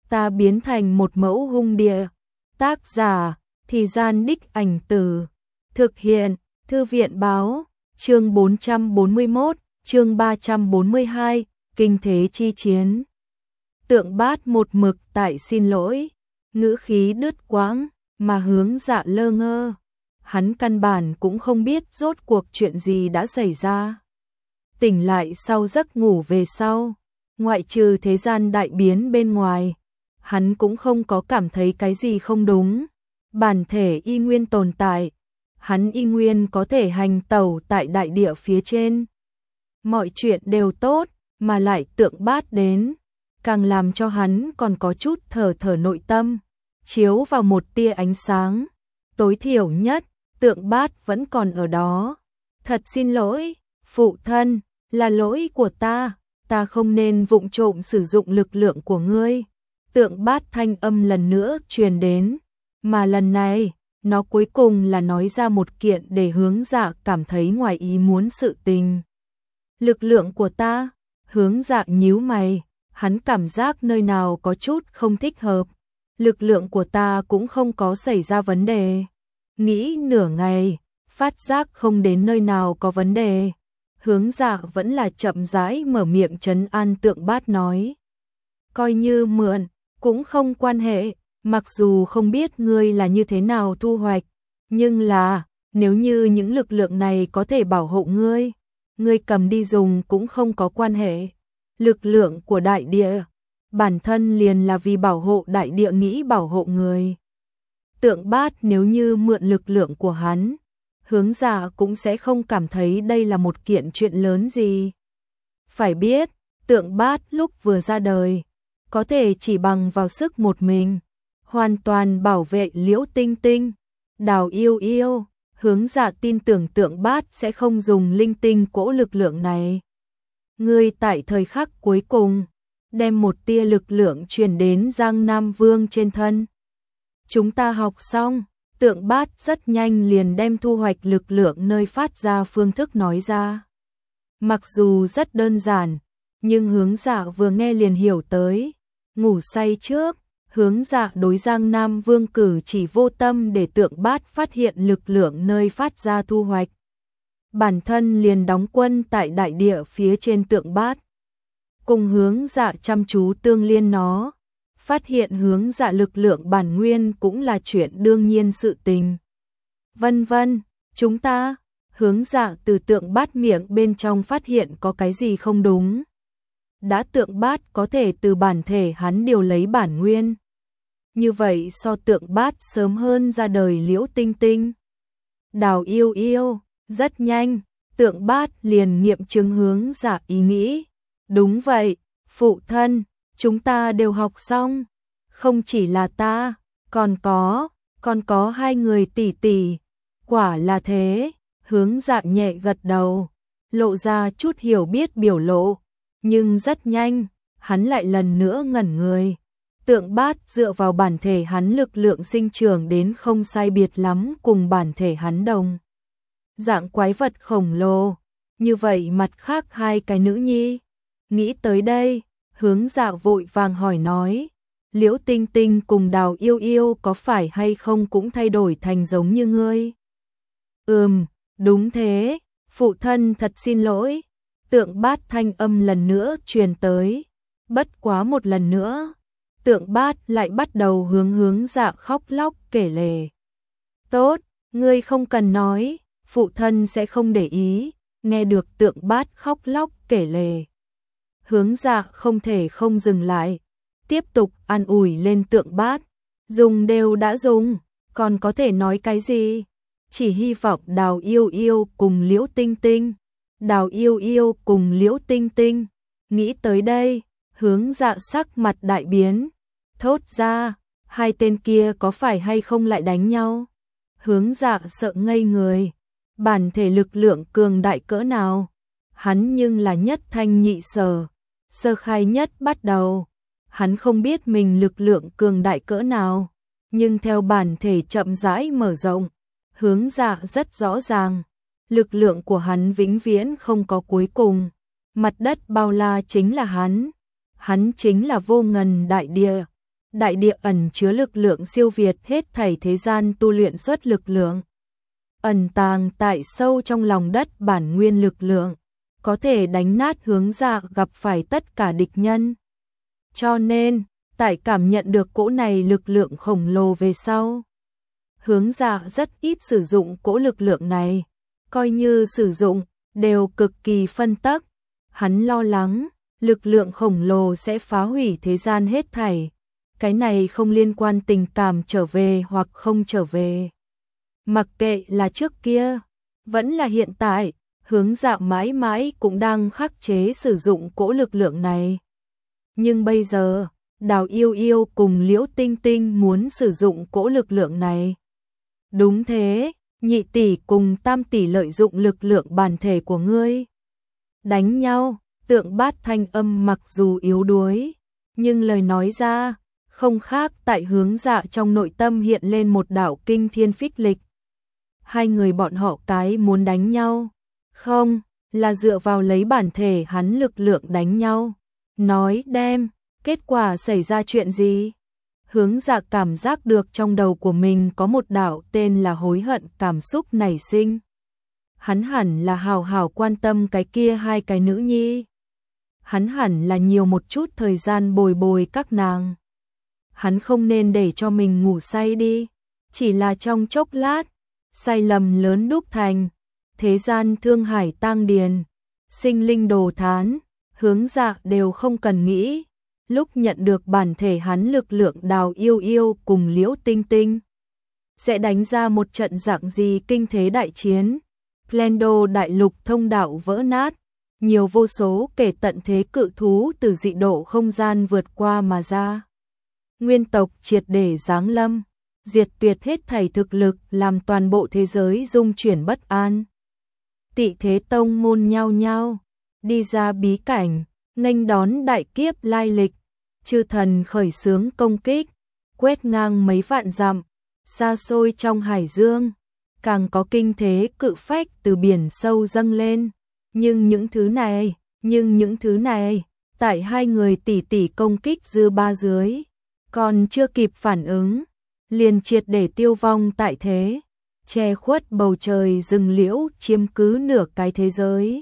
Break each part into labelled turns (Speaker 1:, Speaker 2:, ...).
Speaker 1: ta biến thành một mẫu hung địa. Tác giả, Thì Gian Đích Ảnh Từ. Thực hiện, Thư viện báo, chương 441, chương 342, Kinh thế chi chiến. Tượng Bát một mực tại xin lỗi, ngữ khí đứt quãng, mà Hướng Dạ lơ ngơ. Hắn căn bản cũng không biết rốt cuộc chuyện gì đã xảy ra. Tỉnh lại sau giấc ngủ về sau, ngoại trừ thế gian đại biến bên ngoài, hắn cũng không có cảm thấy cái gì không đúng. Bản thể y nguyên tồn tại, hắn y nguyên có thể hành tẩu tại đại địa phía trên. Mọi chuyện đều tốt, mà lại Tượng Bát đến, càng làm cho hắn còn có chút thở nội tâm, chiếu vào một tia ánh sáng. Tối thiểu nhất, Tượng Bát vẫn còn ở đó. Thật xin lỗi, phụ thân, là lỗi của ta không nên vụng trộm sử dụng lực lượng của ngươi. Tượng Bát thanh âm lần nữa truyền đến, mà lần này, nó cuối cùng là nói ra một kiện để Hướng Dạ cảm thấy ngoài ý muốn sự tình. Lực lượng của ta? Hướng Dạ nhíu mày, hắn cảm giác nơi nào có chút không thích hợp. Lực lượng của ta cũng không có xảy ra vấn đề. Nghĩ nửa ngày, phát giác không đến nơi nào có vấn đề. Hướng Dạ vẫn là chậm rãi mở miệng trấn an Tượng Bát nói. Coi như mượn, cũng không quan hệ, mặc dù không biết ngươi là như thế nào thu hoạch, nhưng là, nếu như những lực lượng này có thể bảo hộ ngươi cầm đi dùng cũng không có quan hệ. Lực lượng của đại địa, bản thân liền là vì bảo hộ đại địa nghĩ bảo hộ người. Tượng Bát nếu như mượn lực lượng của hắn, Hướng Dạ cũng sẽ không cảm thấy đây là một kiện chuyện lớn gì. Phải biết, Tượng Bát lúc vừa ra đời, có thể chỉ bằng vào sức một mình, hoàn toàn bảo vệ Liễu Tinh Tinh, Đào Yêu Yêu. Hướng Dạ tin tưởng Tượng Bát sẽ không dùng linh tinh cỗ lực lượng này. Ngươi tại thời khắc cuối cùng, đem một tia lực lượng truyền đến Giang Nam Vương trên thân. Chúng ta học xong, Tượng Bát rất nhanh liền đem thu hoạch lực lượng nơi phát ra phương thức nói ra. Mặc dù rất đơn giản, nhưng Hướng Dạ vừa nghe liền hiểu tới. Ngủ say trước, Hướng Dạ đối Giang Nam Vương cử chỉ vô tâm để Tượng Bát phát hiện lực lượng nơi phát ra thu hoạch. Bản thân liền đóng quân tại đại địa phía trên Tượng Bát. Cùng Hướng Dạ chăm chú tương liên nó. Phát hiện Hướng Dạ lực lượng bản nguyên cũng là chuyện đương nhiên sự tình. Vân vân, chúng ta, Hướng Dạ từ Tượng Bát miệng bên trong phát hiện có cái gì không đúng. Đã Tượng Bát có thể từ bản thể hắn điều lấy bản nguyên. Như vậy so Tượng Bát sớm hơn ra đời Liễu Tinh Tinh, Đào Yêu Yêu, rất nhanh, Tượng Bát liền nghiệm chứng Hướng Dạ ý nghĩ. Đúng vậy, phụ thân, chúng ta đều học xong, không chỉ là ta, còn có hai người tỷ tỷ. Quả là thế, Hướng Dạ nhẹ gật đầu, lộ ra chút hiểu biết biểu lộ, nhưng rất nhanh, hắn lại lần nữa ngẩn người. Tượng Bát dựa vào bản thể hắn lực lượng sinh trưởng đến không sai biệt lắm cùng bản thể hắn đồng dạng quái vật khổng lồ, như vậy mặt khác hai cái nữ nhi. Nghĩ tới đây, Hướng Dạ vội vàng hỏi nói, Liễu Tinh Tinh cùng Đào Yêu Yêu có phải hay không cũng thay đổi thành giống như ngươi? Đúng thế, phụ thân thật xin lỗi. Tượng Bát thanh âm lần nữa truyền tới, bất quá một lần nữa, Tượng Bát lại bắt đầu Hướng Dạ khóc lóc kể lể. Tốt, ngươi không cần nói, phụ thân sẽ không để ý. Nghe được Tượng Bát khóc lóc kể lể, Hướng Dạ không thể không dừng lại, tiếp tục an ủi lên Tượng Bát. Dùng đều đã dùng, còn có thể nói cái gì? Chỉ hy vọng Đào Yêu Yêu cùng Liễu Tinh Tinh, Đào Yêu Yêu cùng Liễu Tinh Tinh. Nghĩ tới đây, Hướng Dạ sắc mặt đại biến, thốt ra, hai tên kia có phải hay không lại đánh nhau? Hướng Dạ sợ ngây người, bản thể lực lượng cường đại cỡ nào? Hắn nhưng là nhất thanh nhị sở, sơ khai nhất bắt đầu. Hắn không biết mình lực lượng cường đại cỡ nào, nhưng theo bản thể chậm rãi mở rộng, Hướng Dạ rất rõ ràng, lực lượng của hắn vĩnh viễn không có cuối cùng. Mặt đất bao la chính là hắn chính là vô ngần đại địa, đại địa ẩn chứa lực lượng siêu việt hết thảy thế gian tu luyện xuất lực lượng. Ẩn tàng tại sâu trong lòng đất bản nguyên lực lượng, có thể đánh nát Hướng Dạ gặp phải tất cả địch nhân. Cho nên, tại cảm nhận được cỗ này lực lượng khổng lồ về sau, Hướng Dạ rất ít sử dụng cỗ lực lượng này, coi như sử dụng, đều cực kỳ phân tắc. Hắn lo lắng, lực lượng khổng lồ sẽ phá hủy thế gian hết thảy. Cái này không liên quan tình cảm trở về hoặc không trở về. Mặc kệ là trước kia, vẫn là hiện tại, Hướng Dạ mãi mãi cũng đang khắc chế sử dụng cỗ lực lượng này. Nhưng bây giờ, Đào Yêu Yêu cùng Liễu Tinh Tinh muốn sử dụng cỗ lực lượng này. Đúng thế, nhị tỷ cùng tam tỷ lợi dụng lực lượng bản thể của ngươi. Đánh nhau, Tượng Bát thanh âm mặc dù yếu đuối, nhưng lời nói ra, không khác tại Hướng Dạ trong nội tâm hiện lên một đạo kinh thiên phích lịch. Hai người bọn họ cái muốn đánh nhau, không, là dựa vào lấy bản thể hắn lực lượng đánh nhau. Nói đem, kết quả xảy ra chuyện gì? Hướng Dạ cảm giác được trong đầu của mình có một đạo tên là hối hận cảm xúc nảy sinh. Hắn hẳn là hào hào quan tâm cái kia hai cái nữ nhi. Hắn hẳn là nhiều một chút thời gian bồi bồi các nàng. Hắn không nên để cho mình ngủ say đi. Chỉ là trong chốc lát, sai lầm lớn đúc thành. Thế gian thương hải tang điền, sinh linh đồ thán, Hướng Dạ đều không cần nghĩ. Lúc nhận được bản thể hắn lực lượng Đào Yêu Yêu cùng Liễu Tinh Tinh, sẽ đánh ra một trận dạng gì kinh thế đại chiến. Plendo đại lục thông đạo vỡ nát, nhiều vô số kể tận thế cự thú từ dị độ không gian vượt qua mà ra. Nguyên tộc triệt để giáng lâm, diệt tuyệt hết thảy thực lực, làm toàn bộ thế giới rung chuyển bất an. Tị thế tông môn nhao nhao đi ra bí cảnh, nghênh đón đại kiếp lai lịch. Chư thần khởi xướng công kích, quét ngang mấy vạn dặm, xa xôi trong hải dương. Càng có kinh thế cự phách từ biển sâu dâng lên. Nhưng những thứ này, tại hai người tỷ tỷ công kích dư ba dưới, còn chưa kịp phản ứng, liền triệt để tiêu vong tại thế, che khuất bầu trời rừng liễu chiếm cứ nửa cái thế giới.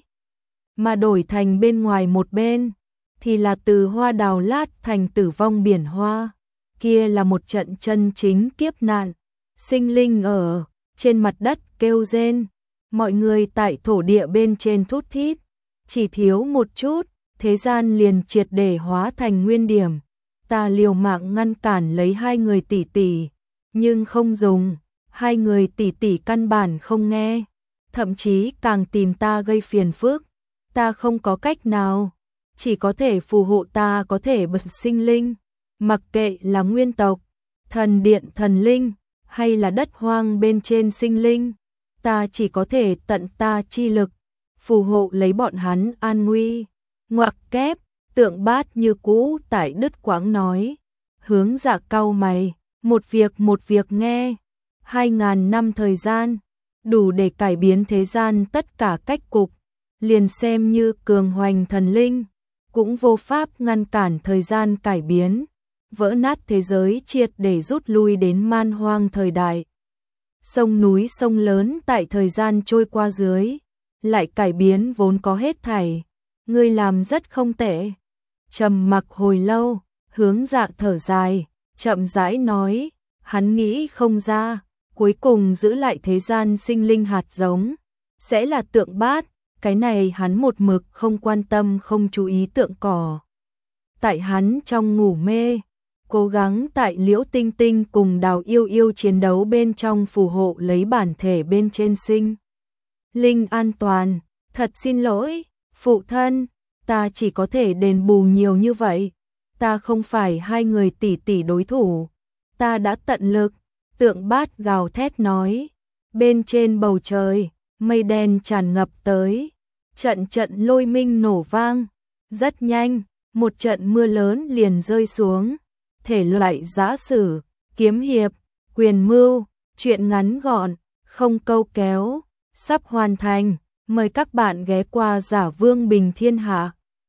Speaker 1: Mà đổi thành bên ngoài một bên, thì là từ hoa đào lát thành tử vong biển hoa. Kia là một trận chân chính kiếp nạn, sinh linh ở trên mặt đất kêu rên, mọi người tại thổ địa bên trên thút thít, chỉ thiếu một chút, thế gian liền triệt để hóa thành nguyên điểm. Ta liều mạng ngăn cản lấy hai người tỷ tỷ, nhưng không dùng, hai người tỷ tỷ căn bản không nghe, thậm chí càng tìm ta gây phiền phức. Ta không có cách nào, chỉ có thể phù hộ ta có thể bật sinh linh, mặc kệ là nguyên tộc, thần điện thần linh, hay là đất hoang bên trên sinh linh, ta chỉ có thể tận ta chi lực, phù hộ lấy bọn hắn an nguy. Ngoặc kép, Tượng Bát như cũ tại đứt quãng nói. Hướng Dạ cau mày, một việc nghe. 2000 năm thời gian, đủ để cải biến thế gian tất cả cách cục. Liền xem như cường hoành thần linh, cũng vô pháp ngăn cản thời gian cải biến. Vỡ nát thế giới triệt để rút lui đến man hoang thời đại. Sông núi sông lớn tại thời gian trôi qua dưới, lại cải biến vốn có hết thảy. Ngươi làm rất không tệ. Trầm mặc hồi lâu, Hướng Dạ thở dài, chậm rãi nói, hắn nghĩ không ra, cuối cùng giữ lại thế gian sinh linh hạt giống, sẽ là Tượng Bát. Cái này hắn một mực không quan tâm không chú ý tượng cỏ. Tại hắn trong ngủ mê, cố gắng tại Liễu Tinh Tinh cùng Đào Yêu Yêu chiến đấu bên trong phù hộ lấy bản thể bên trên sinh linh an toàn. Thật xin lỗi, phụ thân, ta chỉ có thể đền bù nhiều như vậy. Ta không phải hai người tỷ tỷ đối thủ. Ta đã tận lực. Tượng Bát gào thét nói. Bên trên bầu trời, mây đen tràn ngập tới. Trận lôi minh nổ vang. Rất nhanh, một trận mưa lớn liền rơi xuống. Thể loại giã sử, kiếm hiệp, quyền mưu, truyện ngắn gọn, không câu kéo, sắp hoàn thành. Mời các bạn ghé qua Giả Vương Bình Thiên Hạ.